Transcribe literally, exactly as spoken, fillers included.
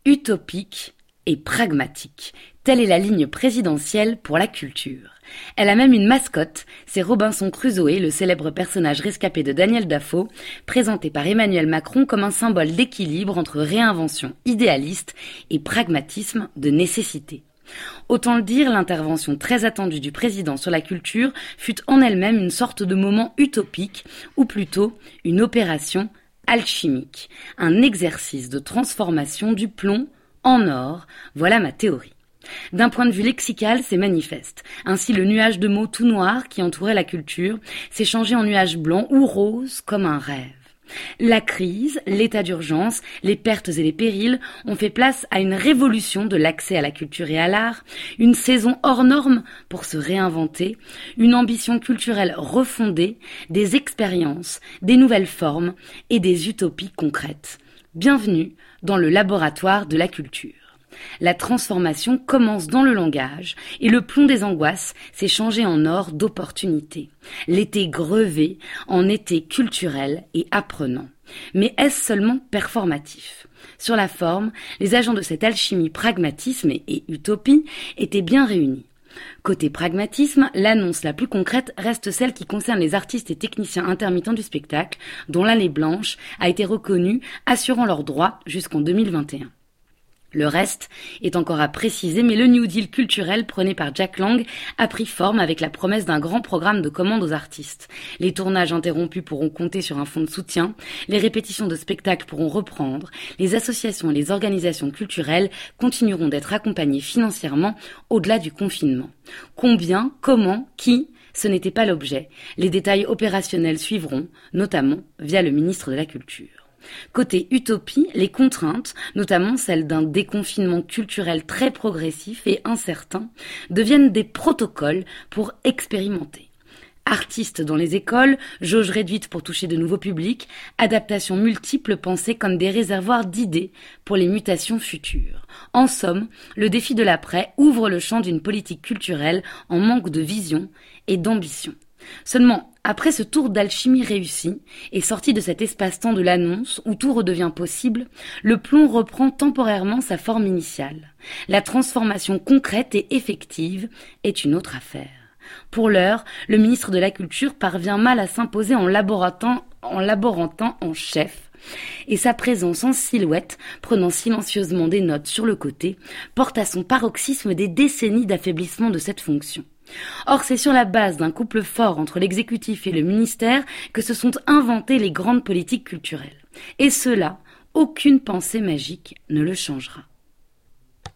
Utopique et pragmatique, telle est la ligne présidentielle pour la culture. Elle a même une mascotte, c'est Robinson Crusoe, le célèbre personnage rescapé de Daniel Dafoe, présenté par Emmanuel Macron comme un symbole d'équilibre entre réinvention idéaliste et pragmatisme de nécessité. Autant le dire, l'intervention très attendue du président sur la culture fut en elle-même une sorte de moment utopique, ou plutôt une opération alchimique, un exercice de transformation du plomb en or, voilà ma théorie. D'un point de vue lexical, c'est manifeste. Ainsi, le nuage de mots tout noir qui entourait la culture s'est changé en nuage blanc ou rose comme un rêve. La crise, l'état d'urgence, les pertes et les périls ont fait place à une révolution de l'accès à la culture et à l'art, une saison hors norme pour se réinventer, une ambition culturelle refondée, des expériences, des nouvelles formes et des utopies concrètes. Bienvenue dans le laboratoire de la culture. La transformation commence dans le langage et le plomb des angoisses s'est changé en or d'opportunités. L'été grevé en été culturel et apprenant. Mais est-ce seulement performatif ? Sur la forme, les agents de cette alchimie pragmatisme et, et utopie étaient bien réunis. Côté pragmatisme, l'annonce la plus concrète reste celle qui concerne les artistes et techniciens intermittents du spectacle, dont l'allée blanche a été reconnue, assurant leurs droits jusqu'en deux mille vingt et un. Le reste est encore à préciser, mais le New Deal culturel prôné par Jack Lang a pris forme avec la promesse d'un grand programme de commandes aux artistes. Les tournages interrompus pourront compter sur un fonds de soutien, les répétitions de spectacles pourront reprendre, les associations et les organisations culturelles continueront d'être accompagnées financièrement au-delà du confinement. Combien, comment, qui ? Ce n'était pas l'objet. Les détails opérationnels suivront, notamment via le ministre de la Culture. Côté utopie, les contraintes, notamment celles d'un déconfinement culturel très progressif et incertain, deviennent des protocoles pour expérimenter. Artistes dans les écoles, jauge réduite pour toucher de nouveaux publics, adaptations multiples pensées comme des réservoirs d'idées pour les mutations futures. En somme, le défi de l'après ouvre le champ d'une politique culturelle en manque de vision et d'ambition. Seulement, après ce tour d'alchimie réussi, et sorti de cet espace-temps de l'annonce où tout redevient possible, le plomb reprend temporairement sa forme initiale. La transformation concrète et effective est une autre affaire. Pour l'heure, le ministre de la Culture parvient mal à s'imposer en laborantin en, laborantin en chef, et sa présence en silhouette, prenant silencieusement des notes sur le côté, porte à son paroxysme des décennies d'affaiblissement de cette fonction. Or, c'est sur la base d'un couple fort entre l'exécutif et le ministère que se sont inventées les grandes politiques culturelles. Et cela, aucune pensée magique ne le changera.